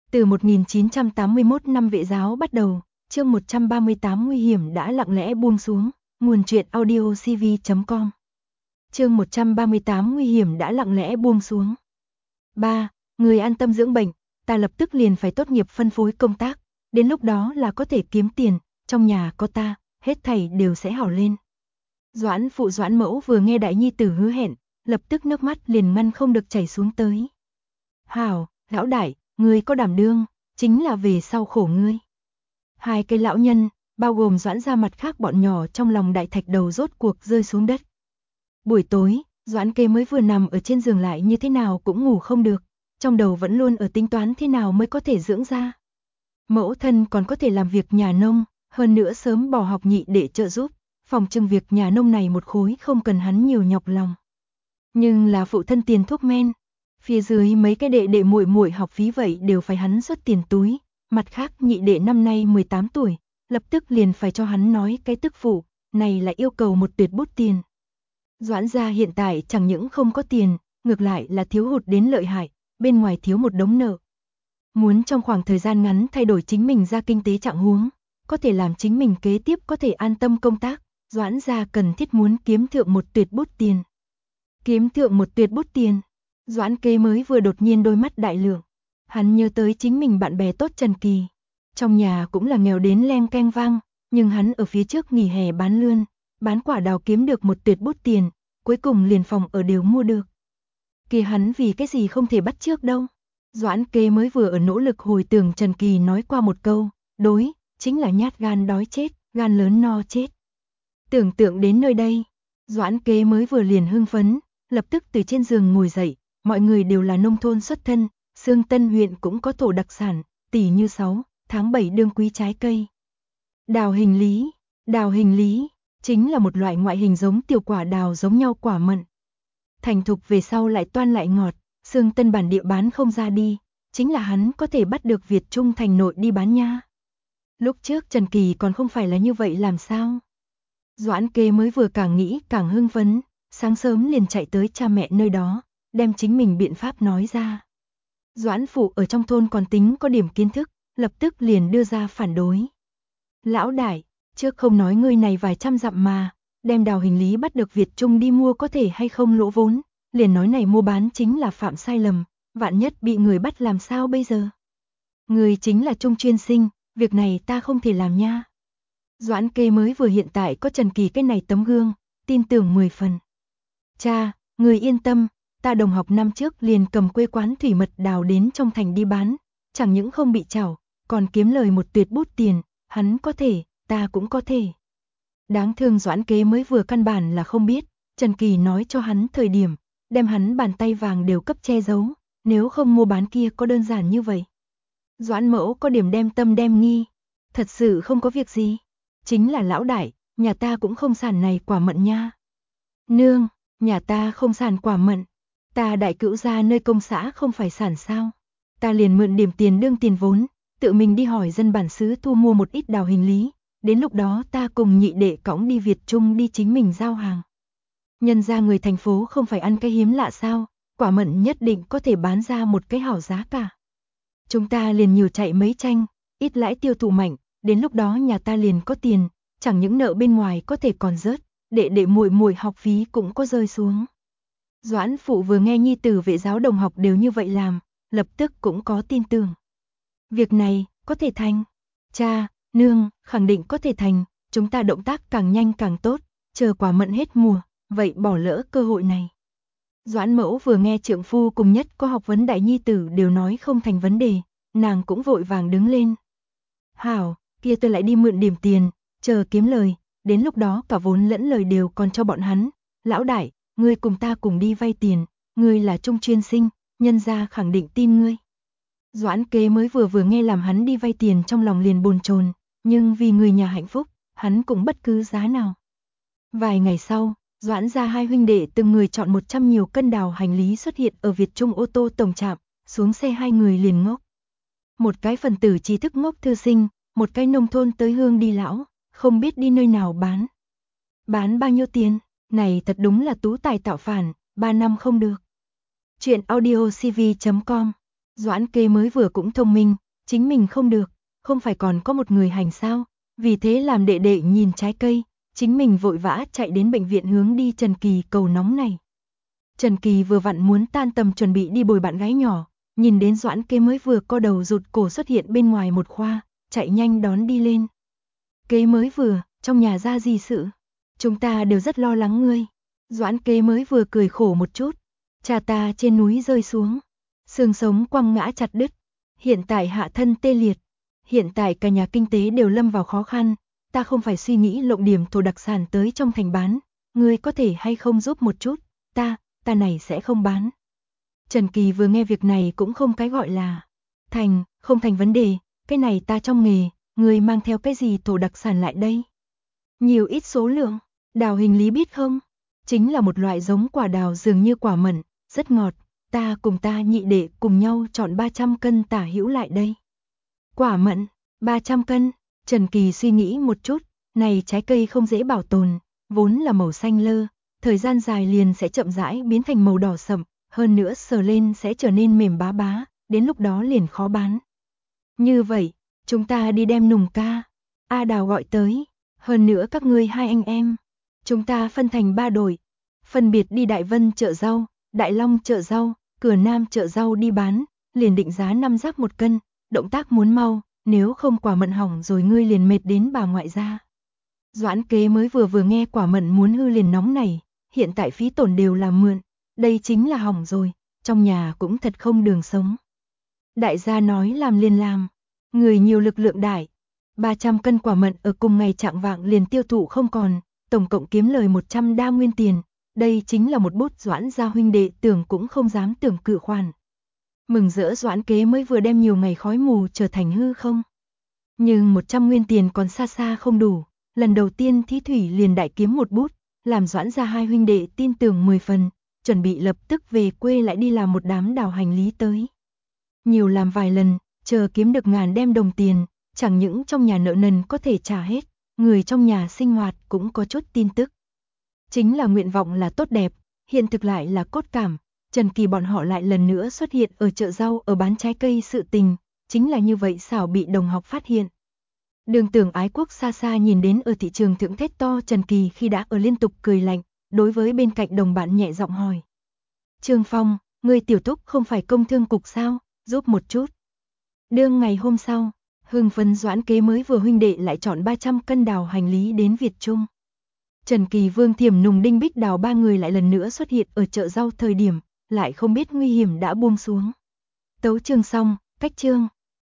Từ 1981 năm Vệ giáo bắt đầu, chương 138 nguy hiểm đã lặng lẽ buông xuống, nguồn truyện audiocv.com. Chương 138 nguy hiểm đã lặng lẽ buông xuống. 3. Người an tâm dưỡng bệnh, ta lập tức liền phải tốt nghiệp phân phối công tác, đến lúc đó là có thể kiếm tiền, trong nhà có ta, hết thảy đều sẽ hảo lên. Doãn phụ Doãn mẫu vừa nghe đại nhi tử hứa hẹn, lập tức nước mắt liền ngăn không được chảy xuống tới. Hảo, lão đại, ngươi có đảm đương, chính là về sau khổ ngươi. Hai cái lão nhân, bao gồm Doãn gia mặt khác bọn nhỏ trong lòng đại thạch đầu rốt cuộc rơi xuống đất. Buổi tối, Doãn Kế mới vừa nằm ở trên giường lại như thế nào cũng ngủ không được, trong đầu vẫn luôn ở tính toán thế nào mới có thể dưỡng ra. Mẫu thân còn có thể làm việc nhà nông, hơn nữa sớm bỏ học nhị để trợ giúp, phòng trưng việc nhà nông này một khối không cần hắn nhiều nhọc lòng. Nhưng là phụ thân tiền thuốc men, phía dưới mấy cái đệ đệ muội muội học phí vậy đều phải hắn xuất tiền túi, mặt khác nhị đệ năm nay 18 tuổi, lập tức liền phải cho hắn nói cái tức phụ, này là yêu cầu một tuyệt bút tiền. Doãn gia hiện tại chẳng những không có tiền, ngược lại là thiếu hụt đến lợi hại, bên ngoài thiếu một đống nợ. Muốn trong khoảng thời gian ngắn thay đổi chính mình ra kinh tế trạng huống, có thể làm chính mình kế tiếp có thể an tâm công tác, Doãn gia cần thiết muốn kiếm thượng một tuyệt bút tiền. Kiếm thượng một tuyệt bút tiền. Doãn Kế mới vừa đột nhiên đôi mắt đại lượng. Hắn nhớ tới chính mình bạn bè tốt Trần Kỳ. Trong nhà cũng là nghèo đến leng keng vang, nhưng hắn ở phía trước nghỉ hè bán lươn, bán quả đào kiếm được một tuyệt bút tiền, cuối cùng liền phòng ở đều mua được. Kia hắn vì cái gì không thể bắt trước đâu. Doãn Kế mới vừa ở nỗ lực hồi tưởng Trần Kỳ nói qua một câu, đối, chính là nhát gan đói chết, gan lớn no chết. Tưởng tượng đến nơi đây, Doãn Kế mới vừa liền hưng phấn, lập tức từ trên giường ngồi dậy, mọi người đều là nông thôn xuất thân, Xương Tân huyện cũng có thổ đặc sản, tỉ như 6 tháng 7 đương quý trái cây. Đào hình lý, chính là một loại ngoại hình giống tiểu quả đào giống nhau quả mận. Thành thục về sau lại toan lại ngọt, Xương Tân bản địa bán không ra đi, chính là hắn có thể bắt được Việt Trung thành nội đi bán nha. Lúc trước Trần Kỳ còn không phải là như vậy làm sao? Doãn Kế mới vừa càng nghĩ càng hưng phấn, sáng sớm liền chạy tới cha mẹ nơi đó, đem chính mình biện pháp nói ra. Doãn phụ ở trong thôn còn tính có điểm kiến thức, lập tức liền đưa ra phản đối. Lão đại, trước không nói ngươi này vài trăm dặm mà, đem đào hình lý bắt được Việt Trung đi mua có thể hay không lỗ vốn, liền nói này mua bán chính là phạm sai lầm, vạn nhất bị người bắt làm sao bây giờ? Người chính là Trung chuyên sinh, việc này ta không thể làm nha. Doãn Kế mới vừa hiện tại có Trần Kỳ cái này tấm gương, tin tưởng 10 phần. Cha, người yên tâm, ta đồng học năm trước liền cầm quê quán thủy mật đào đến trong thành đi bán, chẳng những không bị trảo, còn kiếm lời một tuyệt bút tiền, hắn có thể, ta cũng có thể. Đáng thương Doãn Kế mới vừa căn bản là không biết, Trần Kỳ nói cho hắn thời điểm, đem hắn bàn tay vàng đều cấp che giấu, nếu không mua bán kia có đơn giản như vậy. Doãn mẫu có điểm đem tâm đem nghi, thật sự không có việc gì, chính là lão đại, nhà ta cũng không sản này quả mận nha. Nương, nhà ta không sản quả mận, ta đại cữu gia nơi công xã không phải sản sao. Ta liền mượn điểm tiền đương tiền vốn, tự mình đi hỏi dân bản xứ thu mua một ít đào hình lý, đến lúc đó ta cùng nhị đệ cõng đi Việt Trung đi chính mình giao hàng. Nhân ra người thành phố không phải ăn cái hiếm lạ sao, quả mận nhất định có thể bán ra một cái hảo giá cả. Chúng ta liền nhiều chạy mấy tranh, ít lãi tiêu thụ mạnh, đến lúc đó nhà ta liền có tiền, chẳng những nợ bên ngoài có thể còn rớt, đệ đệ muội muội học phí cũng có rơi xuống. Doãn phụ vừa nghe nhi tử Vệ giáo đồng học đều như vậy làm, lập tức cũng có tin tưởng. Việc này, có thể thành. Cha, nương, khẳng định có thể thành, chúng ta động tác càng nhanh càng tốt, chờ quả mận hết mùa, vậy bỏ lỡ cơ hội này. Doãn mẫu vừa nghe trượng phu cùng nhất có học vấn đại nhi tử đều nói không thành vấn đề, nàng cũng vội vàng đứng lên. Hảo, kia tôi lại đi mượn điểm tiền, chờ kiếm lời, đến lúc đó cả vốn lẫn lời đều còn cho bọn hắn. Lão đại, ngươi cùng ta cùng đi vay tiền, ngươi là Trung chuyên sinh, nhân gia khẳng định tin ngươi. Doãn Kế mới vừa nghe làm hắn đi vay tiền trong lòng liền bồn chồn, nhưng vì người nhà hạnh phúc, hắn cũng bất cứ giá nào. Vài ngày sau, Doãn gia hai huynh đệ từng người chọn 100 nhiều cân đào hành lý xuất hiện ở Việt Trung ô tô tổng trạm, xuống xe hai người liền ngốc. Một cái phần tử trí thức ngốc thư sinh, một cái nông thôn tới hương đi lão, không biết đi nơi nào bán. Bán bao nhiêu tiền, này thật đúng là tú tài tạo phản, 3 năm không được. Chuyện audiocv.com Doãn Kế mới vừa cũng thông minh, chính mình không được, không phải còn có một người hành sao, vì thế làm đệ đệ nhìn trái cây, chính mình vội vã chạy đến bệnh viện hướng đi Trần Kỳ cầu nóng này. Trần Kỳ vừa vặn muốn tan tầm chuẩn bị đi bồi bạn gái nhỏ, nhìn đến Doãn Kế mới vừa co đầu rụt cổ xuất hiện bên ngoài một khoa, chạy nhanh đón đi lên. Kế mới vừa, trong nhà ra gì sự? Chúng ta đều rất lo lắng ngươi. Doãn Kế mới vừa cười khổ một chút, cha ta trên núi rơi xuống, xương sống quăng ngã chặt đứt, hiện tại hạ thân tê liệt, hiện tại cả nhà kinh tế đều lâm vào khó khăn, ta không phải suy nghĩ lộng điểm thổ đặc sản tới trong thành bán, ngươi có thể hay không giúp một chút, ta này sẽ không bán. Trần Kỳ vừa nghe việc này cũng không cái gọi là không thành vấn đề, cái này ta trong nghề, ngươi mang theo cái gì thổ đặc sản lại đây? Nhiều ít số lượng, đào hình lý biết không? Chính là một loại giống quả đào dường như quả mận, rất ngọt, ta cùng ta nhị đệ cùng nhau chọn 300 cân tả hữu lại đây. Quả mận, 300 cân, Trần Kỳ suy nghĩ một chút, này trái cây không dễ bảo tồn, vốn là màu xanh lơ, thời gian dài liền sẽ chậm rãi biến thành màu đỏ sậm, hơn nữa sờ lên sẽ trở nên mềm bá bá, đến lúc đó liền khó bán. Như vậy, chúng ta đi đem Nùng ca, A Đào gọi tới, hơn nữa các ngươi hai anh em, chúng ta phân thành 3 đội, phân biệt đi Đại Vân chợ rau, Đại Long chợ rau, Cửa Nam chợ rau đi bán, liền định giá 5 giáp 1 cân, động tác muốn mau, nếu không quả mận hỏng rồi ngươi liền mệt đến bà ngoại gia. Doãn Kế mới vừa nghe quả mận muốn hư liền nóng này, hiện tại phí tổn đều là mượn, đây chính là hỏng rồi, trong nhà cũng thật không đường sống. Đại gia nói làm liền làm, người nhiều lực lượng đại, 300 cân quả mận ở cùng ngày trạng vạng liền tiêu thụ không còn, tổng cộng kiếm lời 100 đa nguyên tiền, đây chính là một bút Doãn gia huynh đệ tưởng cũng không dám tưởng cự khoản. Mừng rỡ Doãn Kế mới vừa đem nhiều ngày khói mù trở thành hư không. Nhưng 100 nguyên tiền còn xa xa không đủ, lần đầu tiên Thí Thủy liền đại kiếm một bút, làm Doãn gia hai huynh đệ tin tưởng 10 phần, chuẩn bị lập tức về quê lại đi làm một đám đào hành lý tới. Nhiều làm vài lần, chờ kiếm được ngàn đem đồng tiền, chẳng những trong nhà nợ nần có thể trả hết, người trong nhà sinh hoạt cũng có chút tin tức. Chính là nguyện vọng là tốt đẹp, hiện thực lại là cốt cảm, Trần Kỳ bọn họ lại lần nữa xuất hiện ở chợ rau ở bán trái cây sự tình, chính là như vậy xảo bị đồng học phát hiện. Đường Tưởng Ái Quốc xa xa nhìn đến ở thị trường thượng thét to Trần Kỳ khi đã ở liên tục cười lạnh, đối với bên cạnh đồng bạn nhẹ giọng hỏi. Trương Phong, người tiểu Túc không phải công thương cục sao, giúp một chút. Đương ngày hôm sau, hưng phấn Doãn Kế mới vừa huynh đệ lại chọn 300 cân đào hành lý đến Việt Trung. Trần Kỳ, Vương Thiểm, Nùng, Đinh Bích Đào ba người lại lần nữa xuất hiện ở chợ rau thời điểm, lại không biết nguy hiểm đã buông xuống. Tấu chương xong, cách chương.